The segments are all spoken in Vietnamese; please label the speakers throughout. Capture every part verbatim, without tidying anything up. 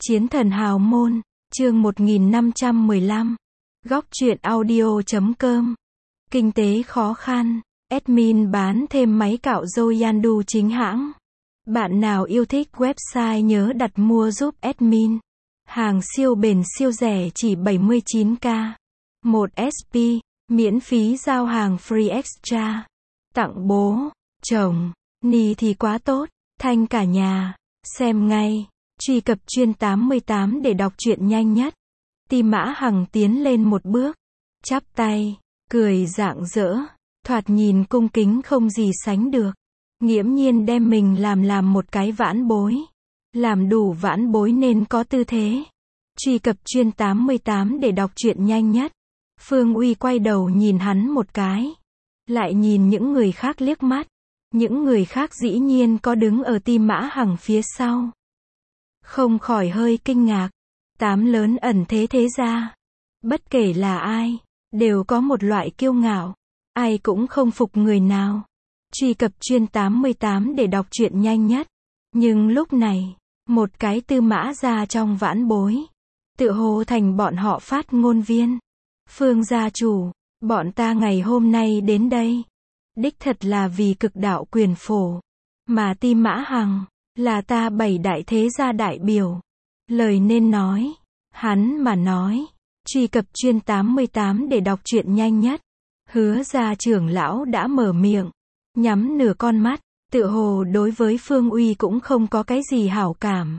Speaker 1: Chiến thần hào môn, chương một nghìn năm trăm mười lăm. Góc truyện audio chấm com. Kinh tế khó khăn, admin bán thêm máy cạo râu Yandu chính hãng. Bạn nào yêu thích website nhớ đặt mua giúp admin. Hàng siêu bền siêu rẻ chỉ bảy mươi chín k. một ét pê, miễn phí giao hàng free extra. Tặng bố, chồng, ni thì quá tốt, thanh cả nhà. Xem ngay. Truy cập chuyên tám mươi tám để đọc truyện nhanh nhất. Ti Mã Hằng tiến lên một bước, chắp tay, cười rạng rỡ, thoạt nhìn cung kính không gì sánh được. Nghiễm nhiên đem mình làm làm một cái vãn bối. Làm đủ vãn bối nên có tư thế. Truy cập chuyên tám mươi tám để đọc truyện nhanh nhất. Phương Uy quay đầu nhìn hắn một cái. Lại nhìn những người khác liếc mắt. Những người khác dĩ nhiên có đứng ở Ti Mã Hằng phía sau. Không khỏi hơi kinh ngạc. Tám lớn ẩn thế thế gia. Bất kể là ai, đều có một loại kiêu ngạo. Ai cũng không phục người nào. Truy cập chuyên tám mươi tám để đọc truyện nhanh nhất. Nhưng lúc này, một cái Tư Mã gia trong vãn bối. Tựa hồ thành bọn họ phát ngôn viên. Phương gia chủ, bọn ta ngày hôm nay đến đây. Đích thật là vì cực đạo quyền phổ. Mà Ti Mã Hằng là ta bảy đại thế gia đại biểu. Lời nên nói, hắn mà nói. Truy cập chuyên tám mươi tám để đọc truyện nhanh nhất. Hứa gia trưởng lão đã mở miệng, nhắm nửa con mắt, tựa hồ đối với Phương Uy cũng không có cái gì hảo cảm.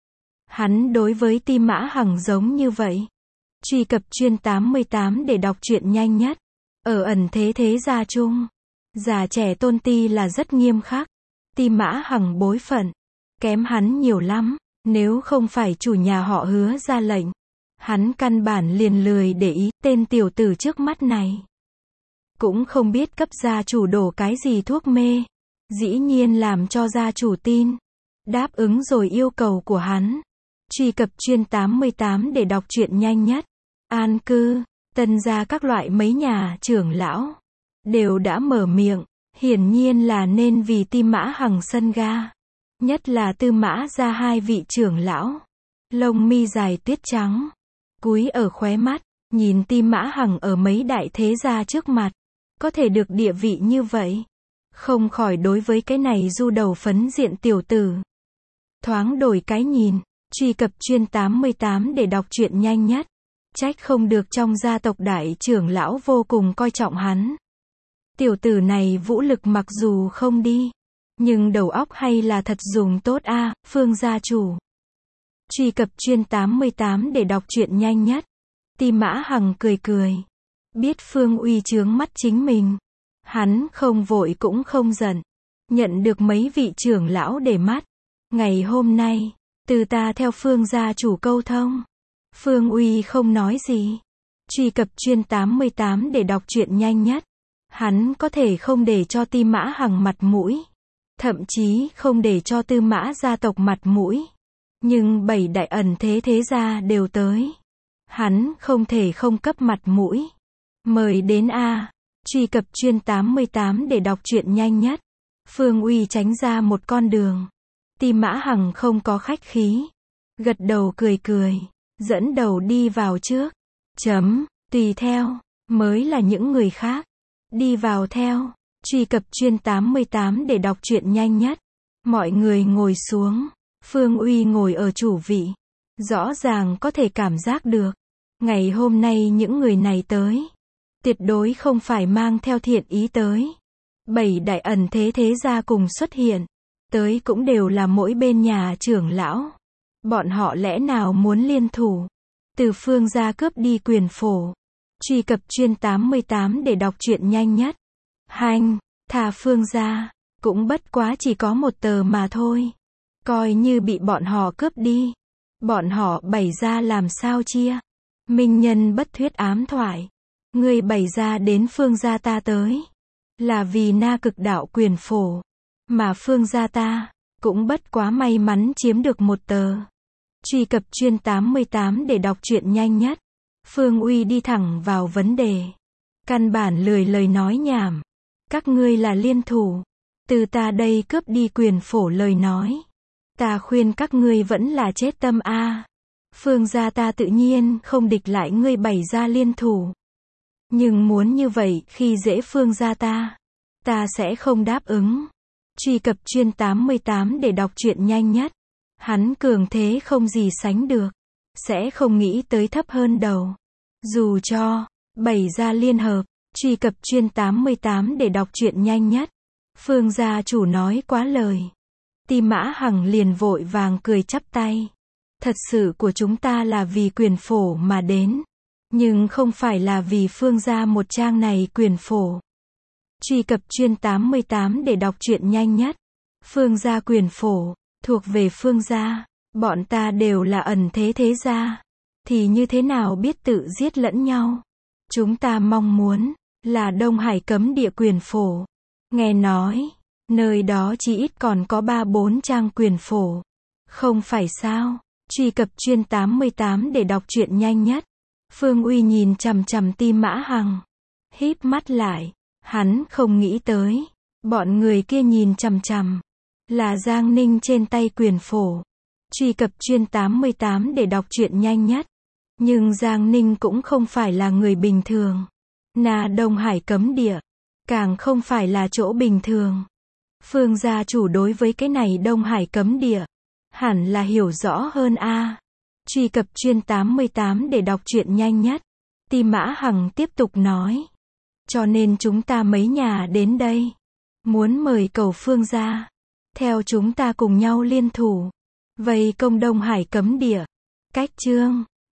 Speaker 1: Hắn đối với Ti Mã Hằng giống như vậy. Truy cập chuyên tám mươi tám để đọc truyện nhanh nhất. Ở ẩn thế thế gia chung, già trẻ tôn ti là rất nghiêm khắc. Ti Mã Hằng bối phận kém hắn nhiều lắm, nếu không phải chủ nhà họ Hứa ra lệnh, hắn căn bản liền lười để ý tên tiểu tử trước mắt này. Cũng không biết cấp gia chủ đổ cái gì thuốc mê, dĩ nhiên làm cho gia chủ tin, đáp ứng rồi yêu cầu của hắn. Truy cập chuyên tám mươi tám để đọc truyện nhanh nhất. An cư, Tân gia các loại mấy nhà trưởng lão đều đã mở miệng, hiển nhiên là nên vì Ti Mã Hằng sân ga. Nhất là Tư Mã gia hai vị trưởng lão, lông mi dài tuyết trắng, cúi ở khóe mắt, nhìn Ti Mã Hằng ở mấy đại thế gia trước mặt, có thể được địa vị như vậy, không khỏi đối với cái này du đầu phấn diện tiểu tử thoáng đổi cái nhìn. Truy cập chuyên tám mươi tám để đọc truyện nhanh nhất. Trách không được trong gia tộc đại trưởng lão vô cùng coi trọng hắn. Tiểu tử này vũ lực mặc dù không đi, nhưng đầu óc hay là thật dùng tốt a, à, Phương gia chủ. Truy cập chuyên tám mươi tám để đọc truyện nhanh nhất. Ti Mã Hằng cười cười. Biết Phương Uy chướng mắt chính mình. Hắn không vội cũng không giận. Nhận được mấy vị trưởng lão để mắt. Ngày hôm nay, từ ta theo Phương gia chủ câu thông. Phương Uy không nói gì. Truy cập chuyên tám mươi tám để đọc truyện nhanh nhất. Hắn có thể không để cho Ti Mã Hằng mặt mũi. Thậm chí không để cho Tư Mã gia tộc mặt mũi. Nhưng bảy đại ẩn thế thế gia đều tới. Hắn không thể không cấp mặt mũi. Mời đến a. Truy cập chuyên tám mươi tám để đọc truyện nhanh nhất. Phương Uy tránh ra một con đường. Ti Mã Hằng không có khách khí. Gật đầu cười cười. Dẫn đầu đi vào trước. Chấm, tùy theo. Mới là những người khác. Đi vào theo. Truy cập chuyên tám mươi tám để đọc truyện nhanh nhất. Mọi người ngồi xuống. Phương Uy ngồi ở chủ vị. Rõ ràng có thể cảm giác được. Ngày hôm nay những người này tới. Tuyệt đối không phải mang theo thiện ý tới. Bảy đại ẩn thế thế gia cùng xuất hiện. Tới cũng đều là mỗi bên nhà trưởng lão. Bọn họ lẽ nào muốn liên thủ. Từ Phương gia cướp đi quyền phổ. Truy cập chuyên tám mươi tám để đọc truyện nhanh nhất. Hanh, thà Phương gia, cũng bất quá chỉ có một tờ mà thôi. Coi như bị bọn họ cướp đi. Bọn họ bày ra làm sao chia. Minh nhân bất thuyết ám thoại. Người bày ra đến Phương gia ta tới. Là vì na cực đạo quyền phổ. Mà Phương gia ta, cũng bất quá may mắn chiếm được một tờ. Truy cập chuyên tám mươi tám để đọc truyện nhanh nhất. Phương Uy đi thẳng vào vấn đề. Căn bản lười lời nói nhảm. Các ngươi là liên thủ. Từ ta đây cướp đi quyền phổ lời nói. Ta khuyên các ngươi vẫn là chết tâm a. Phương gia ta tự nhiên không địch lại ngươi bày ra liên thủ. Nhưng muốn như vậy khi dễ Phương gia ta, ta sẽ không đáp ứng. Truy cập chuyên tám mươi tám để đọc truyện nhanh nhất. Hắn cường thế không gì sánh được. Sẽ không nghĩ tới thấp hơn đầu. Dù cho bày ra liên hợp. Truy cập chuyên tám mươi tám để đọc truyện nhanh nhất. Phương gia chủ nói quá lời. Ti Mã Hằng liền vội vàng cười chắp tay. Thật sự của chúng ta là vì quyền phổ mà đến. Nhưng không phải là vì Phương gia một trang này quyền phổ. Truy cập chuyên tám mươi tám để đọc truyện nhanh nhất. Phương gia quyền phổ, thuộc về Phương gia. Bọn ta đều là ẩn thế thế gia. Thì như thế nào biết tự giết lẫn nhau. Chúng ta mong muốn là Đông Hải cấm địa quyền phổ. Nghe nói, nơi đó chỉ ít còn có ba bốn trang quyền phổ. Không phải sao? Truy cập chuyên tám mươi tám để đọc truyện nhanh nhất. Phương Uy nhìn chằm chằm Ti Mã Hằng. Híp mắt lại. Hắn không nghĩ tới. Bọn người kia nhìn chằm chằm. Là Giang Ninh trên tay quyền phổ. Truy cập chuyên tám mươi tám để đọc truyện nhanh nhất. Nhưng Giang Ninh cũng không phải là người bình thường. Là Đông Hải cấm địa. Càng không phải là chỗ bình thường. Phương gia chủ đối với cái này Đông Hải cấm địa. Hẳn là hiểu rõ hơn a. À. Truy cập chuyên tám mươi tám để đọc truyện nhanh nhất. Ti Mã Hằng tiếp tục nói. Cho nên chúng ta mấy nhà đến đây. Muốn mời cầu Phương gia. Theo chúng ta cùng nhau liên thủ. Vây công Đông Hải cấm địa. Cách chương.